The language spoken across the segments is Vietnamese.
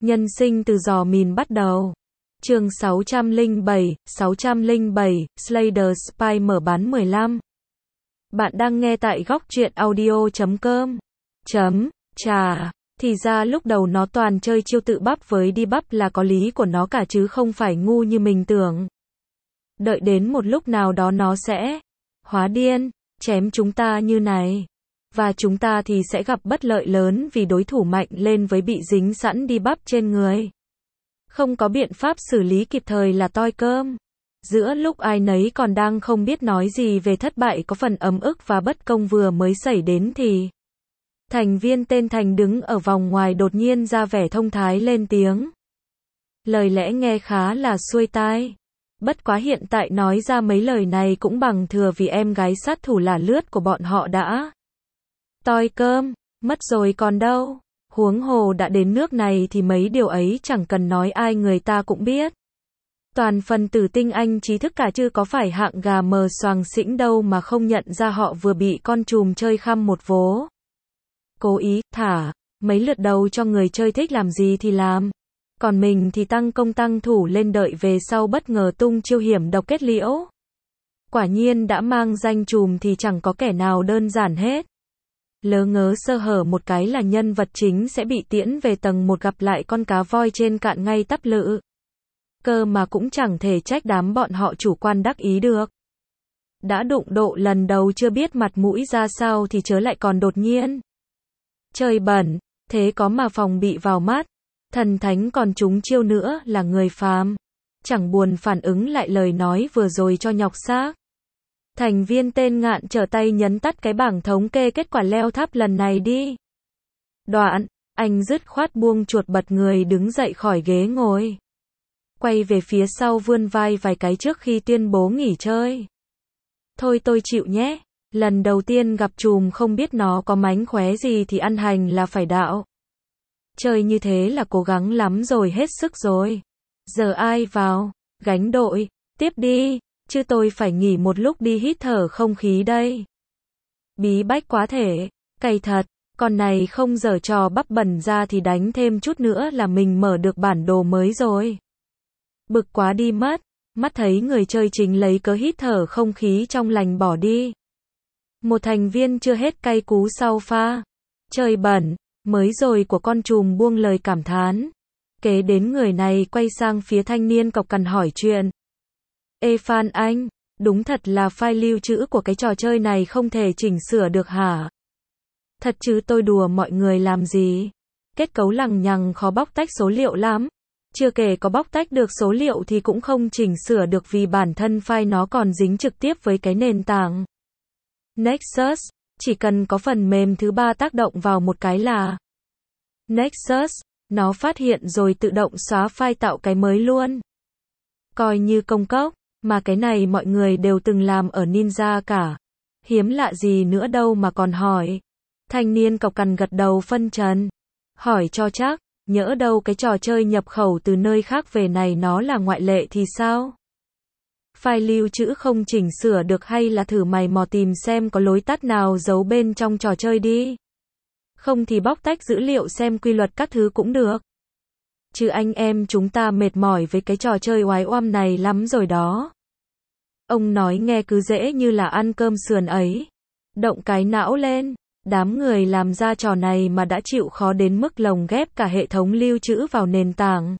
Nhân sinh từ giò mìn bắt đầu. Chương 607, Slayer Spy mở bán 15. Bạn đang nghe tại góc truyện audio.com. Chà, thì ra lúc đầu nó toàn chơi chiêu tự bắp với đi bắp là có lý của nó cả chứ không phải ngu như mình tưởng. Đợi đến một lúc nào đó nó sẽ hóa điên, chém chúng ta như này. Và chúng ta thì sẽ gặp bất lợi lớn vì đối thủ mạnh lên với bị dính sẵn đi bắp trên người. Không có biện pháp xử lý kịp thời là toi cơm. Giữa lúc ai nấy còn đang không biết nói gì về thất bại có phần ấm ức và bất công vừa mới xảy đến thì thành viên tên Thành đứng ở vòng ngoài đột nhiên ra vẻ thông thái lên tiếng. Lời lẽ nghe khá là xuôi tai. Bất quá hiện tại nói ra mấy lời này cũng bằng thừa vì em gái sát thủ là lướt của bọn họ đã toi cơm, mất rồi còn đâu. Huống hồ đã đến nước này thì mấy điều ấy chẳng cần nói ai người ta cũng biết. Toàn phần tử tinh anh trí thức cả chứ có phải hạng gà mờ xoàng xĩnh đâu mà không nhận ra họ vừa bị con trùm chơi khăm một vố. Cố ý, thả, mấy lượt đầu cho người chơi thích làm gì thì làm. Còn mình thì tăng công tăng thủ lên đợi về sau bất ngờ tung chiêu hiểm độc kết liễu. Quả nhiên đã mang danh trùm thì chẳng có kẻ nào đơn giản hết. Lỡ ngớ sơ hở một cái là nhân vật chính sẽ bị tiễn về tầng 1 gặp lại con cá voi trên cạn ngay tắp lự. Cơ mà cũng chẳng thể trách đám bọn họ chủ quan đắc ý được. Đã đụng độ lần đầu chưa biết mặt mũi ra sao thì chớ lại còn đột nhiên trời bẩn, thế có mà phòng bị vào mắt. Thần thánh còn trúng chiêu nữa là người phàm. Chẳng buồn phản ứng lại lời nói vừa rồi cho nhọc xác. Thành viên tên Ngạn trở tay nhấn tắt cái bảng thống kê kết quả leo tháp lần này đi. Đoạn, anh dứt khoát buông chuột bật người đứng dậy khỏi ghế ngồi. Quay về phía sau vươn vai vài cái trước khi tuyên bố nghỉ chơi. Thôi tôi chịu nhé, lần đầu tiên gặp trùm không biết nó có mánh khóe gì thì ăn hành là phải đạo. Chơi như thế là cố gắng lắm rồi, hết sức rồi. Giờ ai vào, gánh đội, tiếp đi, chứ tôi phải nghỉ một lúc đi hít thở không khí đây. Bí bách quá thể, cay thật, con này không giở trò bắp bẩn ra thì đánh thêm chút nữa là mình mở được bản đồ mới rồi. Bực quá đi mất, mắt thấy người chơi chính lấy cớ hít thở không khí trong lành bỏ đi. Một thành viên chưa hết cay cú sau pha chơi bẩn mới rồi của con trùm buông lời cảm thán. Kế đến người này quay sang phía thanh niên cộc cằn hỏi chuyện. Ê Phan anh, đúng thật là file lưu trữ của cái trò chơi này không thể chỉnh sửa được hả? Thật chứ tôi đùa mọi người làm gì? Kết cấu lằng nhằng khó bóc tách số liệu lắm. Chưa kể có bóc tách được số liệu thì cũng không chỉnh sửa được vì bản thân file nó còn dính trực tiếp với cái nền tảng Nexus. Chỉ cần có phần mềm thứ ba tác động vào một cái là Nexus, nó phát hiện rồi tự động xóa file tạo cái mới luôn. Coi như công cốc, mà cái này mọi người đều từng làm ở Ninja cả. Hiếm lạ gì nữa đâu mà còn hỏi. Thanh niên cộc cằn gật đầu phân trần. Hỏi cho chắc, nhỡ đâu cái trò chơi nhập khẩu từ nơi khác về này nó là ngoại lệ thì sao? File lưu trữ không chỉnh sửa được hay là thử mày mò tìm xem có lối tắt nào giấu bên trong trò chơi đi. Không thì bóc tách dữ liệu xem quy luật các thứ cũng được. Chứ anh em chúng ta mệt mỏi với cái trò chơi oái oăm này lắm rồi đó. Ông nói nghe cứ dễ như là ăn cơm sườn ấy. Động cái não lên. Đám người làm ra trò này mà đã chịu khó đến mức lồng ghép cả hệ thống lưu trữ vào nền tảng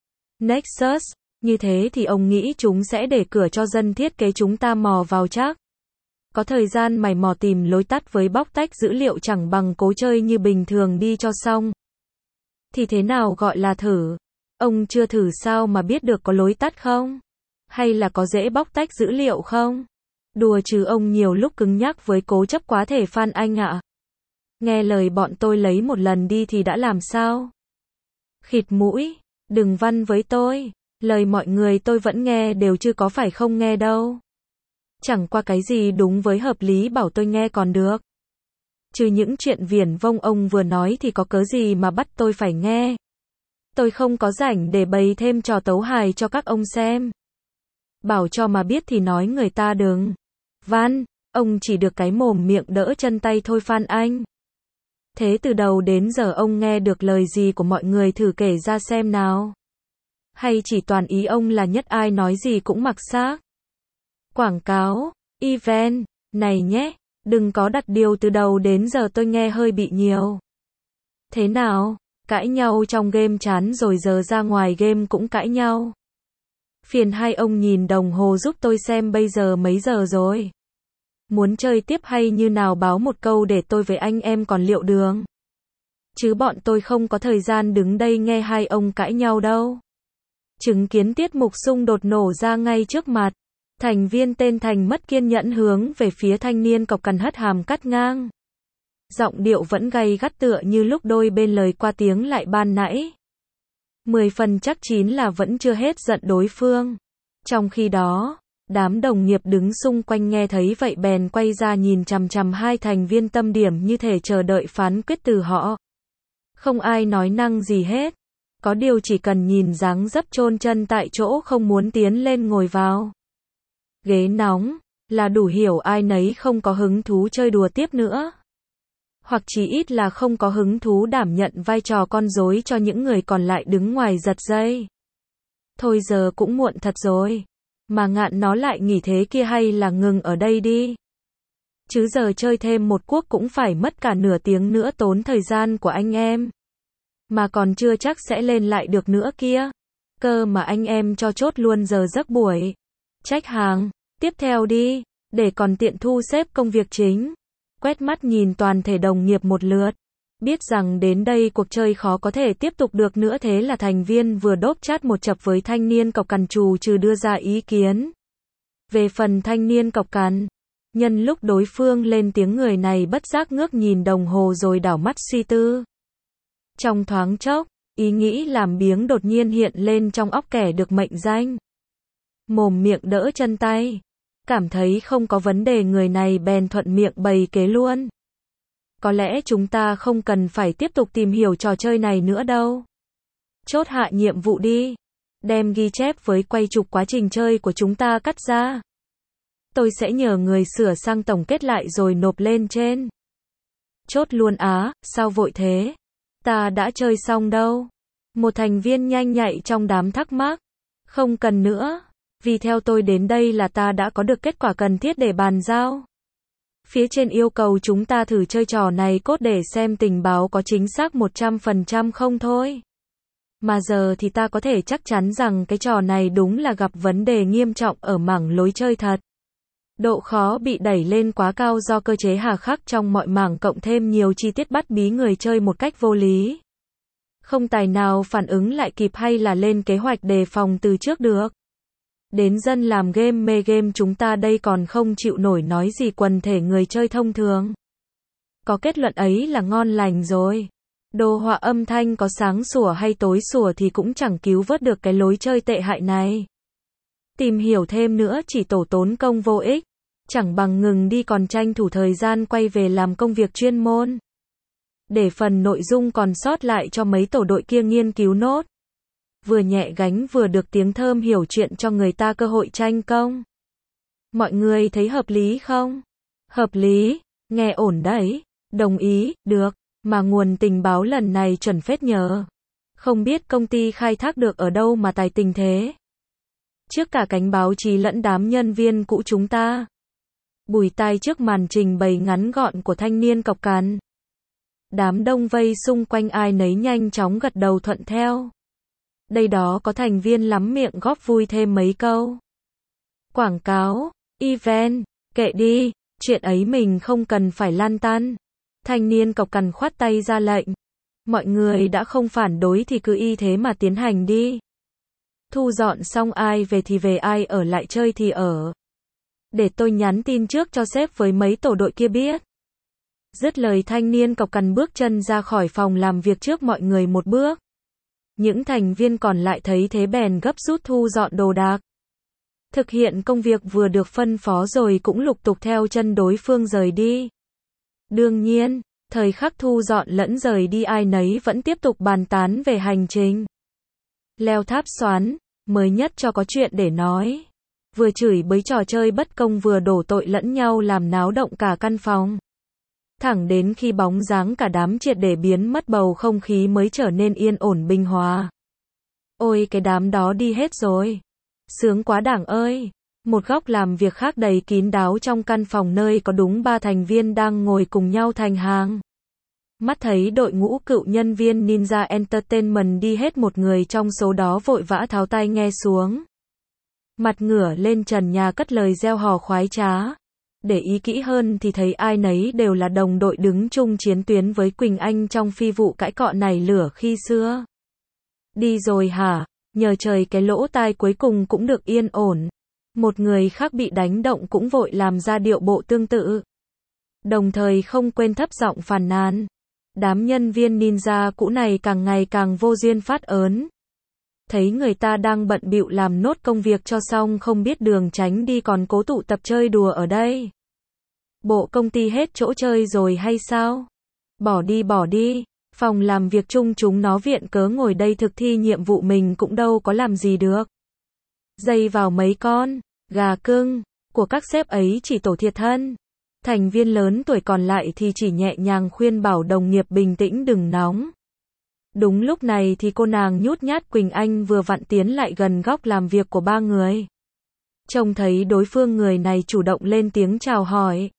Nexus. Như thế thì ông nghĩ chúng sẽ để cửa cho dân thiết kế chúng ta mò vào chắc. Có thời gian mày mò tìm lối tắt với bóc tách dữ liệu chẳng bằng cố chơi như bình thường đi cho xong. Thì thế nào gọi là thử? Ông chưa thử sao mà biết được có lối tắt không? Hay là có dễ bóc tách dữ liệu không? Đùa chứ ông nhiều lúc cứng nhắc với cố chấp quá thể Phan anh ạ. Nghe lời bọn tôi lấy một lần đi thì đã làm sao? Khịt mũi, đừng văn với tôi. Lời mọi người tôi vẫn nghe đều chứ có phải không nghe đâu. Chẳng qua cái gì đúng với hợp lý bảo tôi nghe còn được. Chứ những chuyện viển vông ông vừa nói thì có cớ gì mà bắt tôi phải nghe. Tôi không có rảnh để bày thêm trò tấu hài cho các ông xem. Bảo cho mà biết thì nói người ta đừng. Văn, ông chỉ được cái mồm miệng đỡ chân tay thôi Phan anh. Thế từ đầu đến giờ ông nghe được lời gì của mọi người, thử kể ra xem nào. Hay chỉ toàn ý ông là nhất ai nói gì cũng mặc xác? Quảng cáo, event, này nhé, đừng có đặt điều từ đầu đến giờ tôi nghe hơi bị nhiều. Thế nào, cãi nhau trong game chán rồi giờ ra ngoài game cũng cãi nhau. Phiền hai ông nhìn đồng hồ giúp tôi xem bây giờ mấy giờ rồi. Muốn chơi tiếp hay như nào báo một câu để tôi với anh em còn liệu đường. Chứ bọn tôi không có thời gian đứng đây nghe hai ông cãi nhau đâu. Chứng kiến tiết mục xung đột nổ ra ngay trước mặt. Thành viên tên Thành mất kiên nhẫn hướng về phía thanh niên cộc cằn hất hàm cắt ngang. Giọng điệu vẫn gay gắt tựa như lúc đôi bên lời qua tiếng lại ban nãy. 10 phần chắc 9 là vẫn chưa hết giận đối phương. Trong khi đó, đám đồng nghiệp đứng xung quanh nghe thấy vậy bèn quay ra nhìn chằm chằm hai thành viên tâm điểm như thể chờ đợi phán quyết từ họ. Không ai nói năng gì hết. Có điều chỉ cần nhìn dáng dấp chôn chân tại chỗ không muốn tiến lên ngồi vào ghế nóng, là đủ hiểu ai nấy không có hứng thú chơi đùa tiếp nữa. Hoặc chỉ ít là không có hứng thú đảm nhận vai trò con rối cho những người còn lại đứng ngoài giật dây. Thôi giờ cũng muộn thật rồi. Mà ngạn nó lại nghỉ thế kia hay là ngừng ở đây đi. Chứ giờ chơi thêm một cuộc cũng phải mất cả nửa tiếng nữa tốn thời gian của anh em. Mà còn chưa chắc sẽ lên lại được nữa kia. Cơ mà anh em cho chốt luôn giờ giấc buổi. Trách hàng, tiếp theo đi, để còn tiện thu xếp công việc chính. Quét mắt nhìn toàn thể đồng nghiệp một lượt. Biết rằng đến đây cuộc chơi khó có thể tiếp tục được nữa, thế là thành viên vừa đốp chát một chập với thanh niên cộc cằn trù trừ đưa ra ý kiến. Về phần thanh niên cộc cằn, nhân lúc đối phương lên tiếng người này bất giác ngước nhìn đồng hồ rồi đảo mắt suy tư. Trong thoáng chốc, ý nghĩ làm biếng đột nhiên hiện lên trong óc kẻ được mệnh danh. Mồm miệng đỡ chân tay. Cảm thấy không có vấn đề người này bèn thuận miệng bày kế luôn. Có lẽ chúng ta không cần phải tiếp tục tìm hiểu trò chơi này nữa đâu. Chốt hạ nhiệm vụ đi. Đem ghi chép với quay chụp quá trình chơi của chúng ta cắt ra. Tôi sẽ nhờ người sửa sang tổng kết lại rồi nộp lên trên. Chốt luôn á, sao vội thế? Ta đã chơi xong đâu. Một thành viên nhanh nhạy trong đám thắc mắc. Không cần nữa. Vì theo tôi đến đây là ta đã có được kết quả cần thiết để bàn giao. Phía trên yêu cầu chúng ta thử chơi trò này cốt để xem tình báo có chính xác 100% không thôi. Mà giờ thì ta có thể chắc chắn rằng cái trò này đúng là gặp vấn đề nghiêm trọng ở mảng lối chơi thật. Độ khó bị đẩy lên quá cao do cơ chế hà khắc trong mọi mảng cộng thêm nhiều chi tiết bắt bí người chơi một cách vô lý. Không tài nào phản ứng lại kịp hay là lên kế hoạch đề phòng từ trước được. Đến dân làm game mê game chúng ta đây còn không chịu nổi nói gì quần thể người chơi thông thường. Có kết luận ấy là ngon lành rồi. Đồ họa âm thanh có sáng sủa hay tối sủa thì cũng chẳng cứu vớt được cái lối chơi tệ hại này. Tìm hiểu thêm nữa chỉ tổ tốn công vô ích. Chẳng bằng ngừng đi còn tranh thủ thời gian quay về làm công việc chuyên môn. Để phần nội dung còn sót lại cho mấy tổ đội kia nghiên cứu nốt. Vừa nhẹ gánh vừa được tiếng thơm hiểu chuyện cho người ta cơ hội tranh công. Mọi người thấy hợp lý không? Hợp lý, nghe ổn đấy. Đồng ý, được, mà nguồn tình báo lần này chuẩn phết nhờ. Không biết công ty khai thác được ở đâu mà tài tình thế. Trước cả cánh báo chí lẫn đám nhân viên cũ chúng ta. Bùi tai trước màn trình bày ngắn gọn của thanh niên cộc cằn. Đám đông vây xung quanh ai nấy nhanh chóng gật đầu thuận theo. Đây đó có thành viên lắm miệng góp vui thêm mấy câu. Quảng cáo, event, kệ đi, chuyện ấy mình không cần phải lan tăn. Thanh niên cộc cằn khoát tay ra lệnh. Mọi người đã không phản đối thì cứ y thế mà tiến hành đi. Thu dọn xong ai về thì về, ai ở lại chơi thì ở. Để tôi nhắn tin trước cho sếp với mấy tổ đội kia biết. Dứt lời thanh niên cộc cằn bước chân ra khỏi phòng làm việc trước mọi người một bước. Những thành viên còn lại thấy thế bèn gấp rút thu dọn đồ đạc. Thực hiện công việc vừa được phân phó rồi cũng lục tục theo chân đối phương rời đi. Đương nhiên, thời khắc thu dọn lẫn rời đi ai nấy vẫn tiếp tục bàn tán về hành trình. Leo tháp xoán, mới nhất cho có chuyện để nói. Vừa chửi bới trò chơi bất công vừa đổ tội lẫn nhau làm náo động cả căn phòng. Thẳng đến khi bóng dáng cả đám triệt để biến mất bầu không khí mới trở nên yên ổn bình hòa. Ôi cái đám đó đi hết rồi. Sướng quá đảng ơi. Một góc làm việc khác đầy kín đáo trong căn phòng nơi có đúng 3 thành viên đang ngồi cùng nhau thành hàng. Mắt thấy đội ngũ cựu nhân viên Ninja Entertainment đi hết, một người trong số đó vội vã tháo tai nghe xuống. Mặt ngửa lên trần nhà cất lời reo hò khoái trá. Để ý kỹ hơn thì thấy ai nấy đều là đồng đội đứng chung chiến tuyến với Quỳnh Anh trong phi vụ cãi cọ nảy lửa khi xưa. Đi rồi hả? Nhờ trời cái lỗ tai cuối cùng cũng được yên ổn. Một người khác bị đánh động cũng vội làm ra điệu bộ tương tự. Đồng thời không quên thấp giọng phàn nàn. Đám nhân viên ninja cũ này càng ngày càng vô duyên phát ớn. Thấy người ta đang bận bịu làm nốt công việc cho xong không biết đường tránh đi còn cố tụ tập chơi đùa ở đây. Bộ công ty hết chỗ chơi rồi hay sao? Bỏ đi. Phòng làm việc chung chúng nó viện cớ ngồi đây thực thi nhiệm vụ mình cũng đâu có làm gì được. Dây vào mấy con gà cưng của các sếp ấy chỉ tổ thiệt thân. Thành viên lớn tuổi còn lại thì chỉ nhẹ nhàng khuyên bảo đồng nghiệp bình tĩnh đừng nóng. Đúng lúc này thì cô nàng nhút nhát Quỳnh Anh vừa vặn tiến lại gần góc làm việc của 3 người. Trông thấy đối phương, người này chủ động lên tiếng chào hỏi.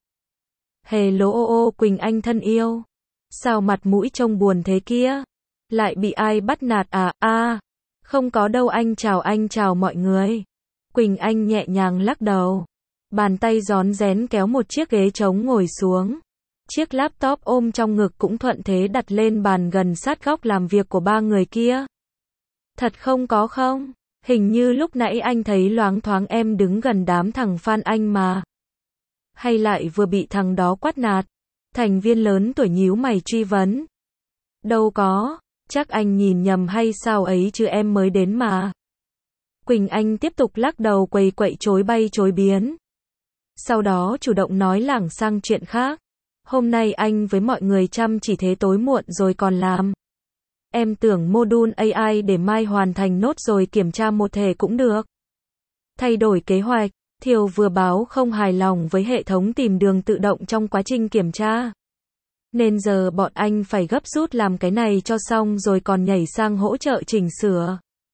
Hello Quỳnh Anh thân yêu. Sao mặt mũi trông buồn thế kia? Lại bị ai bắt nạt à? Không có đâu anh chào mọi người. Quỳnh Anh nhẹ nhàng lắc đầu. Bàn tay rón rén kéo một chiếc ghế trống ngồi xuống. Chiếc laptop ôm trong ngực cũng thuận thế đặt lên bàn gần sát góc làm việc của 3 người kia. Thật không có không? Hình như lúc nãy anh thấy loáng thoáng em đứng gần đám thằng Phan Anh mà. Hay lại vừa bị thằng đó quát nạt? Thành viên lớn tuổi nhíu mày truy vấn. Đâu có, chắc anh nhìn nhầm hay sao ấy chứ em mới đến mà. Quỳnh Anh tiếp tục lắc đầu quầy quậy chối bay chối biến. Sau đó chủ động nói lảng sang chuyện khác. Hôm nay anh với mọi người chăm chỉ thế tối muộn rồi còn làm. Em tưởng module AI để mai hoàn thành nốt rồi kiểm tra một thể cũng được. Thay đổi kế hoạch, Thiều vừa báo không hài lòng với hệ thống tìm đường tự động trong quá trình kiểm tra. Nên giờ bọn anh phải gấp rút làm cái này cho xong rồi còn nhảy sang hỗ trợ chỉnh sửa.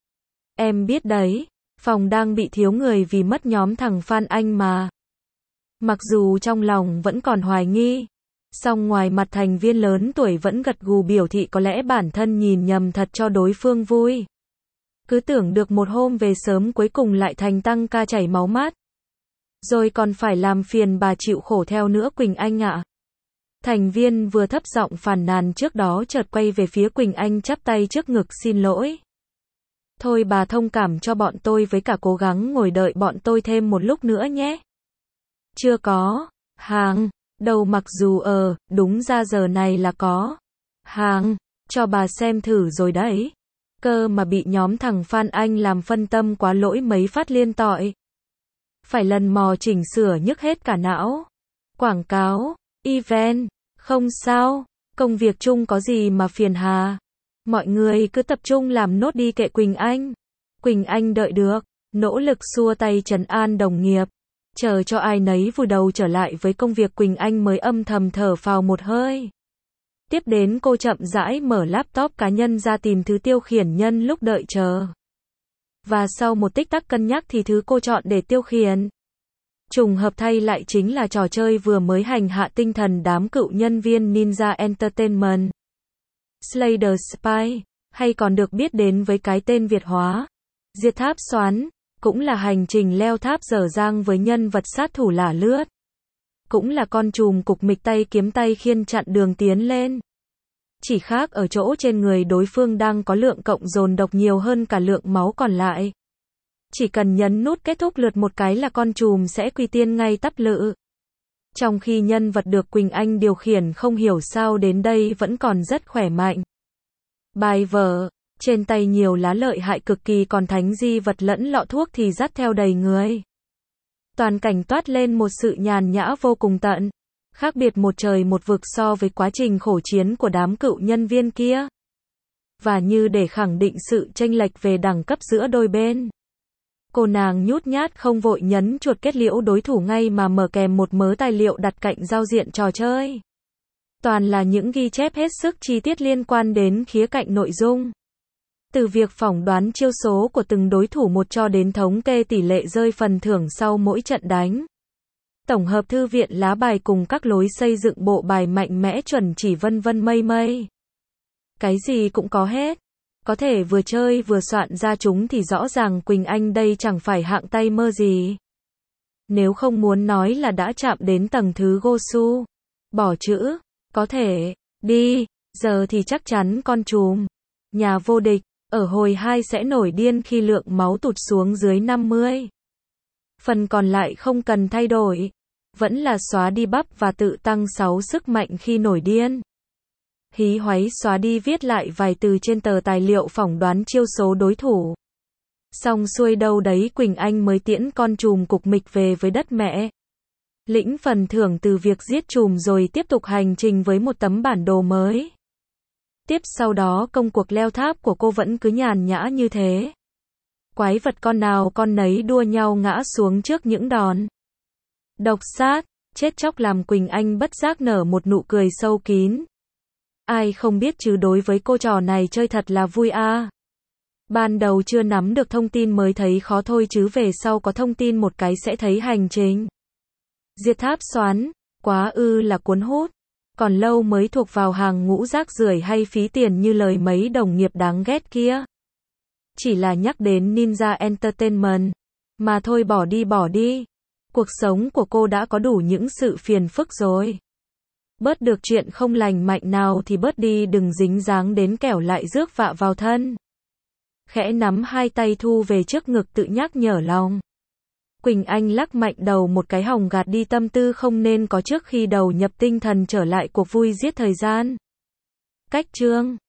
Em biết đấy, phòng đang bị thiếu người vì mất nhóm thằng Phan Anh mà. Mặc dù trong lòng vẫn còn hoài nghi, song ngoài mặt thành viên lớn tuổi vẫn gật gù biểu thị có lẽ bản thân nhìn nhầm thật cho đối phương vui. Cứ tưởng được một hôm về sớm cuối cùng lại thành tăng ca chảy máu mắt. Rồi còn phải làm phiền bà chịu khổ theo nữa Quỳnh Anh ạ. Thành viên vừa thấp giọng phàn nàn trước đó chợt quay về phía Quỳnh Anh chắp tay trước ngực xin lỗi. Thôi bà thông cảm cho bọn tôi với cả cố gắng ngồi đợi bọn tôi thêm một lúc nữa nhé. Chưa có hàng đâu, mặc dù đúng ra giờ này là có hàng cho bà xem thử rồi đấy. Cơ mà bị nhóm thằng Phan Anh làm phân tâm quá lỗi mấy phát liên tội. Phải lần mò chỉnh sửa nhức hết cả não. Quảng cáo, event, không sao, công việc chung có gì mà phiền hà. Mọi người cứ tập trung làm nốt đi kệ Quỳnh Anh. Quỳnh Anh đợi được, nỗ lực xua tay trấn an đồng nghiệp. Chờ cho ai nấy vùi đầu trở lại với công việc Quỳnh Anh mới âm thầm thở phào một hơi. Tiếp đến cô chậm rãi mở laptop cá nhân ra tìm thứ tiêu khiển nhân lúc đợi chờ. Và sau một tích tắc cân nhắc thì thứ cô chọn để tiêu khiển. Trùng hợp thay lại chính là trò chơi vừa mới hành hạ tinh thần đám cựu nhân viên Ninja Entertainment. Slay the Spy, hay còn được biết đến với cái tên Việt hóa, Diệt Tháp Xoắn, cũng là hành trình leo tháp dở dang với nhân vật sát thủ lả lướt. Cũng là con trùm cục mịch tay kiếm tay khiên chặn đường tiến lên. Chỉ khác ở chỗ trên người đối phương đang có lượng cộng dồn độc nhiều hơn cả lượng máu còn lại. Chỉ cần nhấn nút kết thúc lượt một cái là con trùm sẽ quy tiên ngay tắp lự. Trong khi nhân vật được Quỳnh Anh điều khiển không hiểu sao đến đây vẫn còn rất khỏe mạnh. Bài vở, trên tay nhiều lá lợi hại cực kỳ, còn thánh di vật lẫn lọ thuốc thì dắt theo đầy người. Toàn cảnh toát lên một sự nhàn nhã vô cùng tận. Khác biệt một trời một vực so với quá trình khổ chiến của đám cựu nhân viên kia. Và như để khẳng định sự chênh lệch về đẳng cấp giữa đôi bên, cô nàng nhút nhát không vội nhấn chuột kết liễu đối thủ ngay mà mở kèm một mớ tài liệu đặt cạnh giao diện trò chơi. Toàn là những ghi chép hết sức chi tiết liên quan đến khía cạnh nội dung. Từ việc phỏng đoán chiêu số của từng đối thủ một cho đến thống kê tỷ lệ rơi phần thưởng sau mỗi trận đánh. Tổng hợp thư viện lá bài cùng các lối xây dựng bộ bài mạnh mẽ chuẩn chỉ vân vân mây mây. Cái gì cũng có hết. Có thể vừa chơi vừa soạn ra chúng thì rõ ràng Quỳnh Anh đây chẳng phải hạng tay mơ gì. Nếu không muốn nói là đã chạm đến tầng thứ Gosu. Bỏ chữ. Có thể. Đi. Giờ thì chắc chắn con trùm. Nhà vô địch. Ở hồi 2 sẽ nổi điên khi lượng máu tụt xuống dưới 50. Phần còn lại không cần thay đổi. Vẫn là xóa đi bắp và tự tăng 6 sức mạnh khi nổi điên. Hí hoáy xóa đi viết lại vài từ trên tờ tài liệu phỏng đoán chiêu số đối thủ. Xong xuôi đâu đấy Quỳnh Anh mới tiễn con trùm cục mịch về với đất mẹ. Lĩnh phần thưởng từ việc giết trùm rồi tiếp tục hành trình với một tấm bản đồ mới. Tiếp sau đó công cuộc leo tháp của cô vẫn cứ nhàn nhã như thế. Quái vật con nào con nấy đua nhau ngã xuống trước những đòn độc sát, chết chóc làm Quỳnh Anh bất giác nở một nụ cười sâu kín. Ai không biết chứ đối với cô trò này chơi thật là vui a. Ban đầu chưa nắm được thông tin mới thấy khó thôi chứ về sau có thông tin một cái sẽ thấy hành trình diệt tháp xoắn, quá ư là cuốn hút. Còn lâu mới thuộc vào hàng ngũ rác rưởi hay phí tiền như lời mấy đồng nghiệp đáng ghét kia. Chỉ là nhắc đến Ninja Entertainment. Mà thôi bỏ đi. Cuộc sống của cô đã có đủ những sự phiền phức rồi. Bớt được chuyện không lành mạnh nào thì bớt đi, đừng dính dáng đến kẻo lại rước vạ vào thân. Khẽ nắm hai tay thu về trước ngực tự nhắc nhở lòng. Quỳnh Anh lắc mạnh đầu một cái hòng gạt đi tâm tư không nên có trước khi đầu nhập tinh thần trở lại cuộc vui giết thời gian. Cách chương